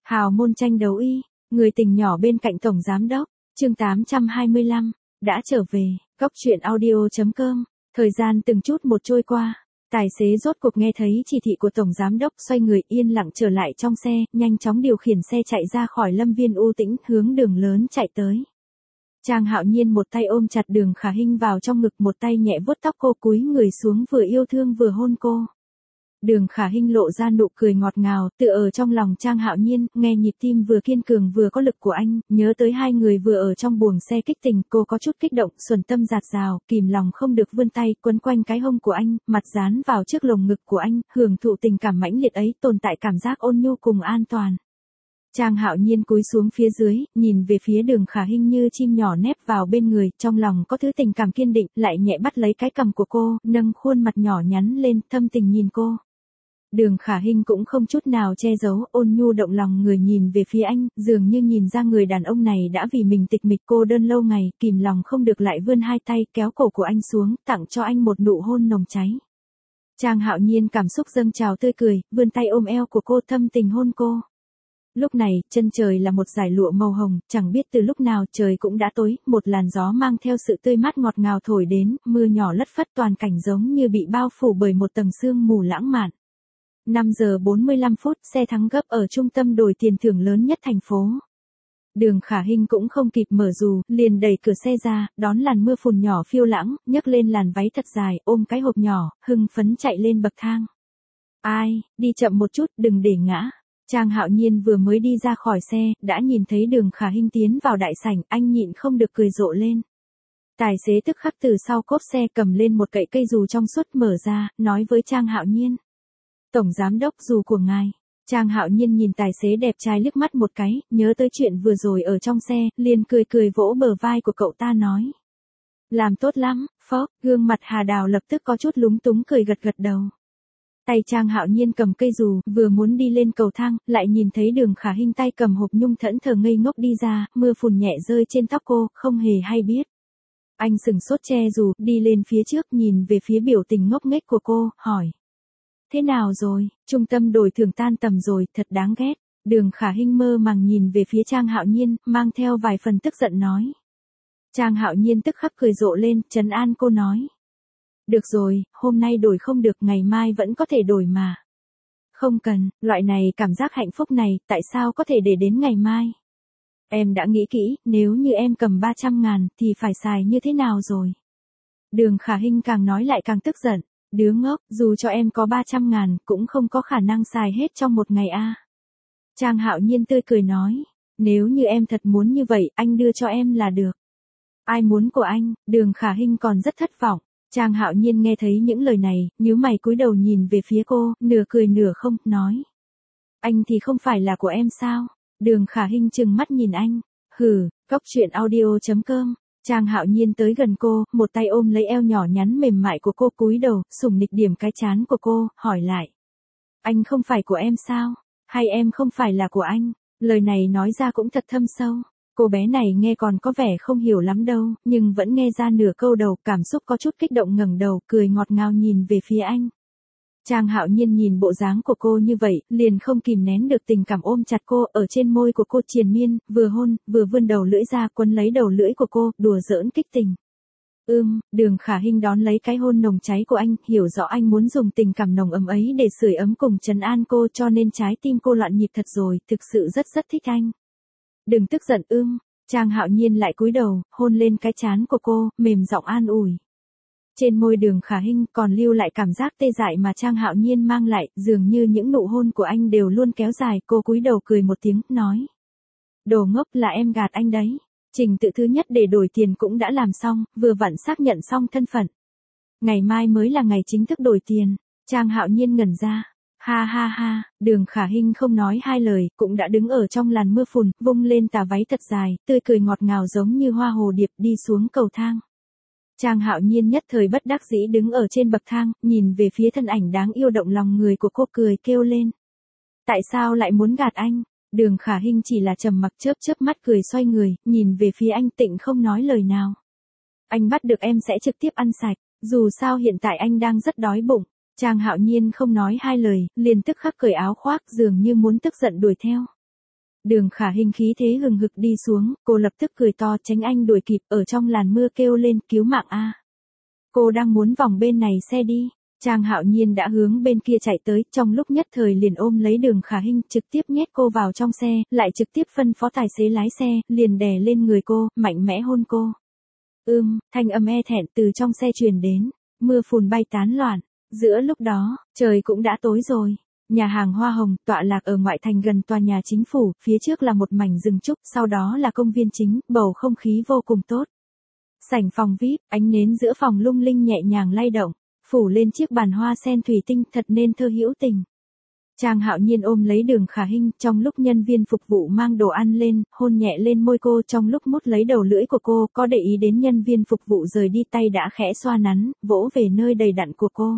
Hào môn tranh đấu y, người tình nhỏ bên cạnh tổng giám đốc, chương 825, đã trở về, góc truyện audio.com, thời gian từng chút một trôi qua, tài xế rốt cuộc nghe thấy chỉ thị của tổng giám đốc xoay người yên lặng trở lại trong xe, nhanh chóng điều khiển xe chạy ra khỏi lâm viên u tĩnh hướng đường lớn chạy tới. Trang Hạo Nhiên một tay ôm chặt Đường Khả Hinh vào trong ngực, một tay nhẹ vuốt tóc cô, cúi người xuống vừa yêu thương vừa hôn cô. Đường Khả Hinh lộ ra nụ cười ngọt ngào, tựa ở trong lòng Trang Hạo Nhiên, nghe nhịp tim vừa kiên cường vừa có lực của anh, nhớ tới hai người vừa ở trong buồng xe kích tình, cô có chút kích động, xuẩn tâm dạt dào, kìm lòng không được vươn tay, quấn quanh cái hông của anh, mặt dán vào trước lồng ngực của anh, hưởng thụ tình cảm mãnh liệt ấy, tồn tại cảm giác ôn nhu cùng an toàn. Trang Hạo Nhiên cúi xuống phía dưới, nhìn về phía Đường Khả Hinh như chim nhỏ nép vào bên người, trong lòng có thứ tình cảm kiên định, lại nhẹ bắt lấy cái cằm của cô, nâng khuôn mặt nhỏ nhắn lên, thâm tình nhìn cô. Đường Khả Hinh cũng không chút nào che giấu, ôn nhu động lòng người nhìn về phía anh, dường như nhìn ra người đàn ông này đã vì mình tịch mịch cô đơn lâu ngày, kìm lòng không được lại vươn hai tay kéo cổ của anh xuống, tặng cho anh một nụ hôn nồng cháy. Trang Hạo Nhiên cảm xúc dâng trào tươi cười, vươn tay ôm eo của cô, thâm tình hôn cô. Lúc này, chân trời là một dải lụa màu hồng, chẳng biết từ lúc nào trời cũng đã tối, một làn gió mang theo sự tươi mát ngọt ngào thổi đến, mưa nhỏ lất phất, toàn cảnh giống như bị bao phủ bởi một tầng sương mù lãng mạn. 5 giờ 45 phút, xe thắng gấp ở trung tâm đổi tiền thưởng lớn nhất thành phố. Đường Khả Hinh cũng không kịp mở dù, liền đẩy cửa xe ra, đón làn mưa phùn nhỏ phiêu lãng, nhấc lên làn váy thật dài, ôm cái hộp nhỏ, hưng phấn chạy lên bậc thang. Ai, đi chậm một chút, đừng để ngã. Trang Hạo Nhiên vừa mới đi ra khỏi xe, đã nhìn thấy Đường Khả Hinh tiến vào đại sảnh, anh nhịn không được cười rộ lên. Tài xế tức khắc từ sau cốp xe cầm lên một cậy cây dù trong suốt mở ra, nói với Trang Hạo Nhiên. Tổng giám đốc, dù của ngài. Trang Hạo Nhiên nhìn tài xế đẹp trai liếc mắt một cái, nhớ tới chuyện vừa rồi ở trong xe, liền cười cười vỗ bờ vai của cậu ta nói. Làm tốt lắm, phó, gương mặt Hà Đào lập tức có chút lúng túng cười gật gật đầu. Tay Trang Hạo Nhiên cầm cây dù, vừa muốn đi lên cầu thang, lại nhìn thấy Đường Khả Hinh tay cầm hộp nhung thẫn thờ ngây ngốc đi ra, mưa phùn nhẹ rơi trên tóc cô, không hề hay biết. Anh sừng sốt che dù, đi lên phía trước nhìn về phía biểu tình ngốc nghếch của cô, hỏi. Thế nào rồi, trung tâm đổi thưởng tan tầm rồi, thật đáng ghét. Đường Khả Hinh mơ màng nhìn về phía Trang Hạo Nhiên, mang theo vài phần tức giận nói. Trang Hạo Nhiên tức khắc cười rộ lên, trấn an cô nói. Được rồi, hôm nay đổi không được, ngày mai vẫn có thể đổi mà. Không cần, loại này cảm giác hạnh phúc này, tại sao có thể để đến ngày mai? Em đã nghĩ kỹ, nếu như em cầm 300.000 thì phải xài như thế nào rồi? Đường Khả Hinh càng nói lại càng tức giận. Đứa ngốc, dù cho em có 300.000 cũng không có khả năng xài hết trong một ngày a. Trang Hạo Nhiên tươi cười nói. Nếu như em thật muốn như vậy, anh đưa cho em là được. Ai muốn của anh? Đường Khả Hinh còn rất thất vọng. Trang Hạo Nhiên nghe thấy những lời này, nhíu mày cúi đầu nhìn về phía cô, nửa cười nửa không, nói. Anh thì không phải là của em sao? Đường Khả Hinh trừng mắt nhìn anh. Hừ, góc truyện audio.com. Trang Hạo Nhiên tới gần cô, một tay ôm lấy eo nhỏ nhắn mềm mại của cô, cúi đầu, sủng nịch điểm cái trán của cô, hỏi lại. Anh không phải của em sao? Hay em không phải là của anh? Lời này nói ra cũng thật thâm sâu. Cô bé này nghe còn có vẻ không hiểu lắm đâu, nhưng vẫn nghe ra nửa câu đầu, cảm xúc có chút kích động ngẩng đầu, cười ngọt ngào nhìn về phía anh. Trang Hạo Nhiên nhìn bộ dáng của cô như vậy, liền không kìm nén được tình cảm ôm chặt cô, ở trên môi của cô triền miên, vừa hôn, vừa vươn đầu lưỡi ra quấn lấy đầu lưỡi của cô, đùa giỡn kích tình. Đường Khả Hinh đón lấy cái hôn nồng cháy của anh, hiểu rõ anh muốn dùng tình cảm nồng ấm ấy để sưởi ấm cùng trấn an cô, cho nên trái tim cô loạn nhịp thật rồi, thực sự rất thích anh. Đừng tức giận. Trang Hạo Nhiên lại cúi đầu, hôn lên cái trán của cô, mềm giọng an ủi. Trên môi Đường Khả Hinh còn lưu lại cảm giác tê dại mà Trang Hạo Nhiên mang lại, dường như những nụ hôn của anh đều luôn kéo dài, cô cúi đầu cười một tiếng, nói. Đồ ngốc, là em gạt anh đấy. Trình tự thứ nhất để đổi tiền cũng đã làm xong, vừa vặn xác nhận xong thân phận. Ngày mai mới là ngày chính thức đổi tiền. Trang Hạo Nhiên ngẩn ra. Ha ha ha, Đường Khả Hinh không nói hai lời, cũng đã đứng ở trong làn mưa phùn, vung lên tà váy thật dài, tươi cười ngọt ngào giống như hoa hồ điệp đi xuống cầu thang. Trang Hạo Nhiên nhất thời bất đắc dĩ đứng ở trên bậc thang, nhìn về phía thân ảnh đáng yêu động lòng người của cô, cười kêu lên. Tại sao lại muốn gạt anh? Đường Khả Hinh chỉ là trầm mặc, chớp mắt cười xoay người, nhìn về phía anh, tịnh không nói lời nào. Anh bắt được em sẽ trực tiếp ăn sạch, dù sao hiện tại anh đang rất đói bụng. Trang Hạo Nhiên không nói hai lời, liền tức khắc cởi áo khoác, dường như muốn tức giận đuổi theo. Đường Khả Hinh khí thế hừng hực đi xuống, cô lập tức cười to tránh anh đuổi kịp ở trong làn mưa kêu lên cứu mạng a. Cô đang muốn vòng bên này xe đi. Trang Hạo Nhiên đã hướng bên kia chạy tới, trong lúc nhất thời liền ôm lấy Đường Khả Hinh, trực tiếp nhét cô vào trong xe, lại trực tiếp phân phó tài xế lái xe, liền đè lên người cô, mạnh mẽ hôn cô. Thanh âm e thẹn từ trong xe truyền đến, mưa phùn bay tán loạn. Giữa lúc đó, trời cũng đã tối rồi. Nhà hàng Hoa Hồng tọa lạc ở ngoại thành gần tòa nhà chính phủ, phía trước là một mảnh rừng trúc, sau đó là công viên chính, bầu không khí vô cùng tốt. Sảnh phòng VIP, ánh nến giữa phòng lung linh nhẹ nhàng lay động, phủ lên chiếc bàn hoa sen thủy tinh thật nên thơ hữu tình. Trang Hạo Nhiên ôm lấy Đường Khả Hinh, trong lúc nhân viên phục vụ mang đồ ăn lên, hôn nhẹ lên môi cô, trong lúc mút lấy đầu lưỡi của cô, có để ý đến nhân viên phục vụ rời đi tay đã khẽ xoa nắn, vỗ về nơi đầy đặn của cô.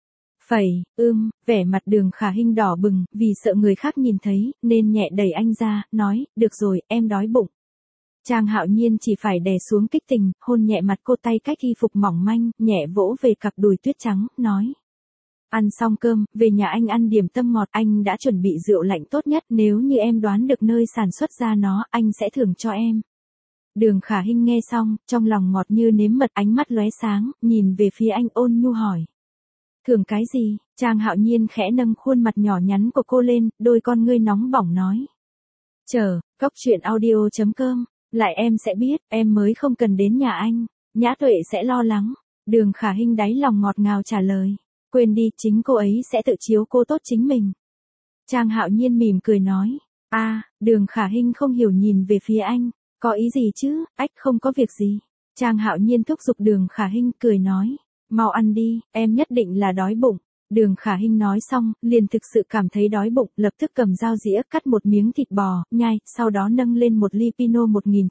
Vẻ mặt Đường Khả Hinh đỏ bừng, vì sợ người khác nhìn thấy, nên nhẹ đẩy anh ra, nói, được rồi, em đói bụng. Trang Hạo Nhiên chỉ phải đè xuống kích tình, hôn nhẹ mặt cô, tay cách y phục mỏng manh, nhẹ vỗ về cặp đùi tuyết trắng, nói. Ăn xong cơm, về nhà anh ăn điểm tâm ngọt, anh đã chuẩn bị rượu lạnh tốt nhất, nếu như em đoán được nơi sản xuất ra nó, anh sẽ thưởng cho em. Đường Khả Hinh nghe xong, trong lòng ngọt như nếm mật, ánh mắt lóe sáng, nhìn về phía anh ôn nhu hỏi. Thưởng cái gì? Trang Hạo Nhiên khẽ nâng khuôn mặt nhỏ nhắn của cô lên, đôi con ngươi nóng bỏng nói. Cóc truyện audio.com, lại em sẽ biết, em mới không cần đến nhà anh, Nhã Tuệ sẽ lo lắng. Đường Khả Hinh đáy lòng ngọt ngào trả lời. Quên đi, chính cô ấy sẽ tự chiếu cô tốt chính mình. Trang Hạo Nhiên mỉm cười nói. Đường Khả Hinh không hiểu nhìn về phía anh. Có ý gì chứ? Không có việc gì. Trang Hạo Nhiên thúc giục Đường Khả Hinh, cười nói. Mau ăn đi, em nhất định là đói bụng. Đường Khả Hinh nói xong, liền thực sự cảm thấy đói bụng, lập tức cầm dao dĩa cắt một miếng thịt bò, nhai, sau đó nâng lên một ly Pinot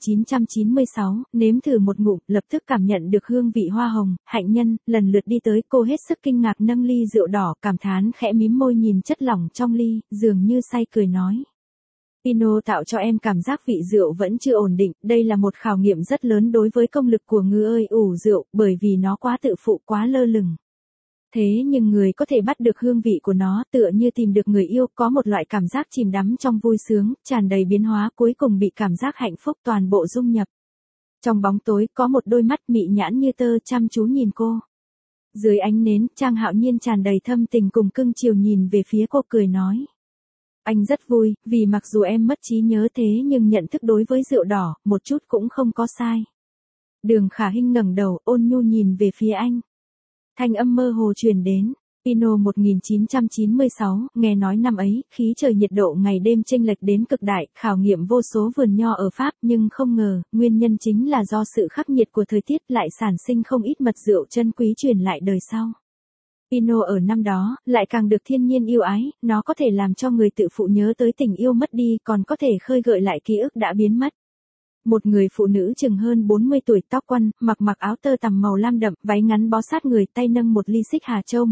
1996, nếm thử một ngụm, lập tức cảm nhận được hương vị hoa hồng, hạnh nhân, lần lượt đi tới, cô hết sức kinh ngạc nâng ly rượu đỏ, cảm thán khẽ mím môi nhìn chất lỏng trong ly, dường như say cười nói. Pinot tạo cho em cảm giác vị rượu vẫn chưa ổn định, đây là một khảo nghiệm rất lớn đối với công lực của ngư ơi ủ rượu, bởi vì nó quá tự phụ, quá lơ lửng. Thế nhưng người có thể bắt được hương vị của nó, tựa như tìm được người yêu, có một loại cảm giác chìm đắm trong vui sướng, tràn đầy biến hóa, cuối cùng bị cảm giác hạnh phúc toàn bộ dung nhập. Trong bóng tối, có một đôi mắt mị nhãn như tơ chăm chú nhìn cô. Dưới ánh nến, Trang Hạo Nhiên tràn đầy thâm tình cùng cưng chiều nhìn về phía cô, cười nói. Anh rất vui, vì mặc dù em mất trí nhớ thế nhưng nhận thức đối với rượu đỏ, một chút cũng không có sai. Đường Khả Hinh ngẩng đầu, ôn nhu nhìn về phía anh. Thanh âm mơ hồ truyền đến. Pinot 1996, nghe nói năm ấy, khí trời nhiệt độ ngày đêm chênh lệch đến cực đại, khảo nghiệm vô số vườn nho ở Pháp, nhưng không ngờ, nguyên nhân chính là do sự khắc nghiệt của thời tiết lại sản sinh không ít mật rượu chân quý truyền lại đời sau. Pinot ở năm đó, lại càng được thiên nhiên yêu ái, nó có thể làm cho người tự phụ nhớ tới tình yêu mất đi, còn có thể khơi gợi lại ký ức đã biến mất. Một người phụ nữ chừng hơn 40 tuổi, tóc quăn, mặc áo tơ tằm màu lam đậm, váy ngắn bó sát người, tay nâng một ly xích Hà Châu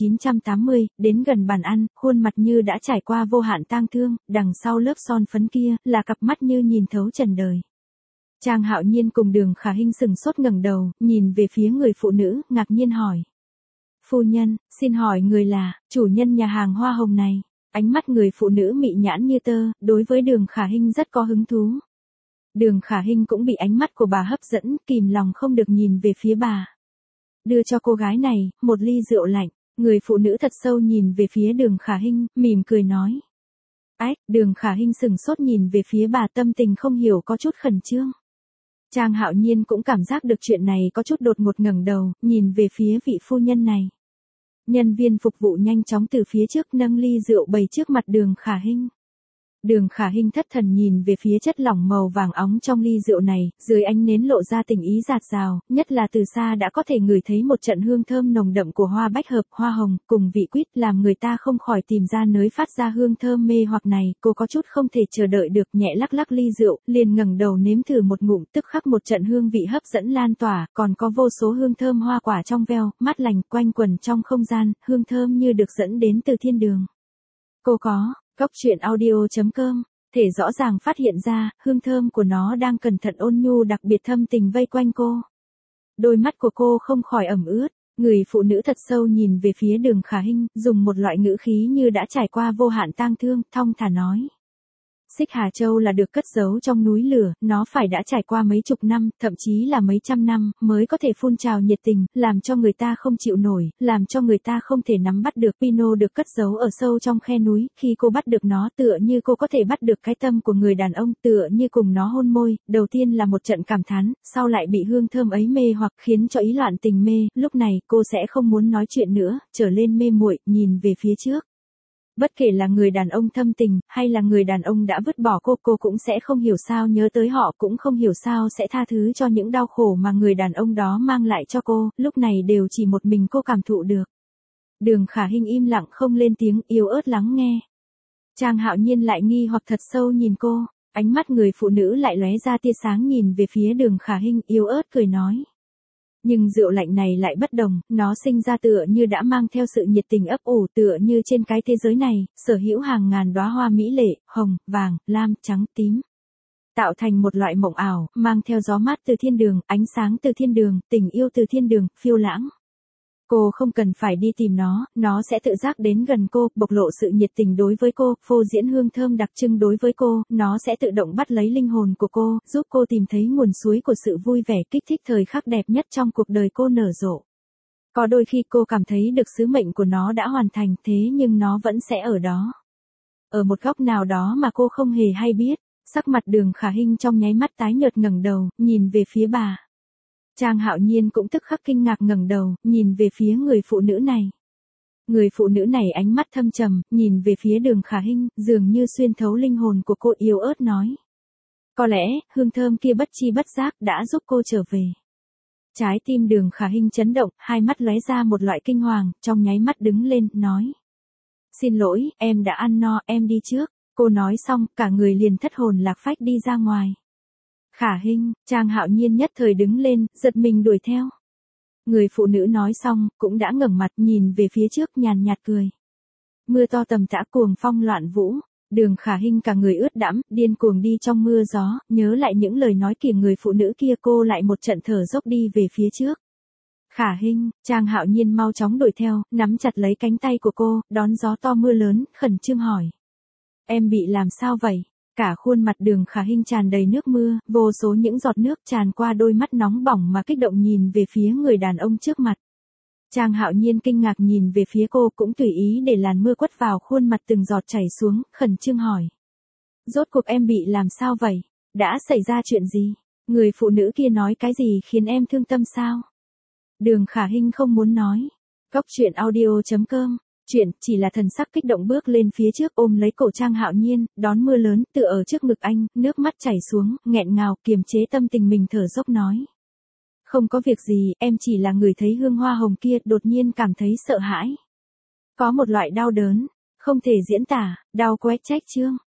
1980, đến gần bàn ăn, khuôn mặt như đã trải qua vô hạn tang thương, đằng sau lớp son phấn kia, là cặp mắt như nhìn thấu trần đời. Trang Hạo Nhiên cùng Đường Khả Hinh sừng sốt ngẩng đầu, nhìn về phía người phụ nữ, ngạc nhiên hỏi. Phu nhân, xin hỏi người là, chủ nhân nhà hàng Hoa Hồng này. Ánh mắt người phụ nữ mị nhãn như tơ, đối với Đường Khả Hinh rất có hứng thú. Đường Khả Hinh cũng bị ánh mắt của bà hấp dẫn, kìm lòng không được nhìn về phía bà. Đưa cho cô gái này, một ly rượu lạnh, người phụ nữ thật sâu nhìn về phía Đường Khả Hinh, mỉm cười nói. Đường Khả Hinh sừng sốt nhìn về phía bà, tâm tình không hiểu có chút khẩn trương. Trang Hạo Nhiên cũng cảm giác được chuyện này có chút đột ngột, ngẩng đầu, nhìn về phía vị phu nhân này. Nhân viên phục vụ nhanh chóng từ phía trước nâng ly rượu bày trước mặt Đường Khả Hinh. Đường Khả Hinh thất thần nhìn về phía chất lỏng màu vàng óng trong ly rượu này, dưới ánh nến lộ ra tình ý dạt dào, nhất là từ xa đã có thể ngửi thấy một trận hương thơm nồng đậm của hoa bách hợp, hoa hồng, cùng vị quýt, làm người ta không khỏi tìm ra nơi phát ra hương thơm mê hoặc này. Cô có chút không thể chờ đợi được, nhẹ lắc lắc ly rượu, liền ngẩng đầu nếm thử một ngụm, tức khắc một trận hương vị hấp dẫn lan tỏa, còn có vô số hương thơm hoa quả trong veo, mát lành quanh quẩn trong không gian, hương thơm như được dẫn đến từ thiên đường. Cô có Cóc truyện audio.com, thể rõ ràng phát hiện ra, hương thơm của nó đang cẩn thận ôn nhu đặc biệt thâm tình vây quanh cô. Đôi mắt của cô không khỏi ẩm ướt, người phụ nữ thật sâu nhìn về phía Đường Khả Hinh, dùng một loại ngữ khí như đã trải qua vô hạn tang thương, thong thả nói. Xích Hà Châu là được cất giấu trong núi lửa, nó phải đã trải qua mấy chục năm, thậm chí là mấy trăm năm, mới có thể phun trào nhiệt tình, làm cho người ta không chịu nổi, làm cho người ta không thể nắm bắt được. Pino được cất giấu ở sâu trong khe núi, khi cô bắt được nó tựa như cô có thể bắt được cái tâm của người đàn ông, tựa như cùng nó hôn môi, đầu tiên là một trận cảm thán, sau lại bị hương thơm ấy mê hoặc khiến cho ý loạn tình mê, lúc này cô sẽ không muốn nói chuyện nữa, trở lên mê muội, nhìn về phía trước. Bất kể là người đàn ông thâm tình, hay là người đàn ông đã vứt bỏ cô cũng sẽ không hiểu sao nhớ tới họ, cũng không hiểu sao sẽ tha thứ cho những đau khổ mà người đàn ông đó mang lại cho cô, lúc này đều chỉ một mình cô cảm thụ được. Đường Khả Hinh im lặng không lên tiếng, yếu ớt lắng nghe. Trang Hạo Nhiên lại nghi hoặc thật sâu nhìn cô, ánh mắt người phụ nữ lại lóe ra tia sáng nhìn về phía Đường Khả Hinh, yếu ớt cười nói. Nhưng rượu lạnh này lại bất đồng, nó sinh ra tựa như đã mang theo sự nhiệt tình ấp ủ, tựa như trên cái thế giới này, sở hữu hàng ngàn đóa hoa mỹ lệ, hồng, vàng, lam, trắng, tím. Tạo thành một loại mộng ảo, mang theo gió mát từ thiên đường, ánh sáng từ thiên đường, tình yêu từ thiên đường, phiêu lãng. Cô không cần phải đi tìm nó sẽ tự giác đến gần cô, bộc lộ sự nhiệt tình đối với cô, phô diễn hương thơm đặc trưng đối với cô, nó sẽ tự động bắt lấy linh hồn của cô, giúp cô tìm thấy nguồn suối của sự vui vẻ, kích thích thời khắc đẹp nhất trong cuộc đời cô nở rộ. Có đôi khi cô cảm thấy được sứ mệnh của nó đã hoàn thành, thế nhưng nó vẫn sẽ ở đó. Ở một góc nào đó mà cô không hề hay biết, sắc mặt Đường Khả Hinh trong nháy mắt tái nhợt, ngẩng đầu, nhìn về phía bà. Trang Hạo Nhiên cũng tức khắc kinh ngạc ngẩng đầu, nhìn về phía người phụ nữ này. Người phụ nữ này ánh mắt thâm trầm, nhìn về phía Đường Khả Hinh, dường như xuyên thấu linh hồn của cô, yếu ớt nói. Có lẽ, hương thơm kia bất chi bất giác đã giúp cô trở về. Trái tim Đường Khả Hinh chấn động, hai mắt lóe ra một loại kinh hoàng, trong nháy mắt đứng lên, nói. Xin lỗi, em đã ăn no, em đi trước. Cô nói xong, cả người liền thất hồn lạc phách đi ra ngoài. Khả Hinh, Trang Hạo Nhiên nhất thời đứng lên, giật mình đuổi theo. Người phụ nữ nói xong, cũng đã ngẩng mặt nhìn về phía trước, nhàn nhạt cười. Mưa to tầm tã, cuồng phong loạn vũ, Đường Khả Hinh cả người ướt đẫm, điên cuồng đi trong mưa gió, nhớ lại những lời nói của người phụ nữ kia, cô lại một trận thở dốc đi về phía trước. Khả Hinh, Trang Hạo Nhiên mau chóng đuổi theo, nắm chặt lấy cánh tay của cô, đón gió to mưa lớn, khẩn trương hỏi. Em bị làm sao vậy? Cả khuôn mặt Đường Khả Hinh tràn đầy nước mưa, vô số những giọt nước tràn qua đôi mắt nóng bỏng mà kích động nhìn về phía người đàn ông trước mặt. Trang Hạo Nhiên kinh ngạc nhìn về phía cô, cũng tùy ý để làn mưa quất vào khuôn mặt từng giọt chảy xuống, khẩn trương hỏi. Rốt cuộc em bị làm sao vậy? Đã xảy ra chuyện gì? Người phụ nữ kia nói cái gì khiến em thương tâm sao? Đường Khả Hinh không muốn nói. Góc truyện audio.com. Chuyện chỉ là thần sắc kích động bước lên phía trước, ôm lấy cổ Trang Hạo Nhiên, đón mưa lớn, tựa ở trước ngực anh, nước mắt chảy xuống, nghẹn ngào, kiềm chế tâm tình mình, thở dốc nói. Không có việc gì, em chỉ là người thấy hương hoa hồng kia, đột nhiên cảm thấy sợ hãi. Có một loại đau đớn, không thể diễn tả, đau quét trách chương.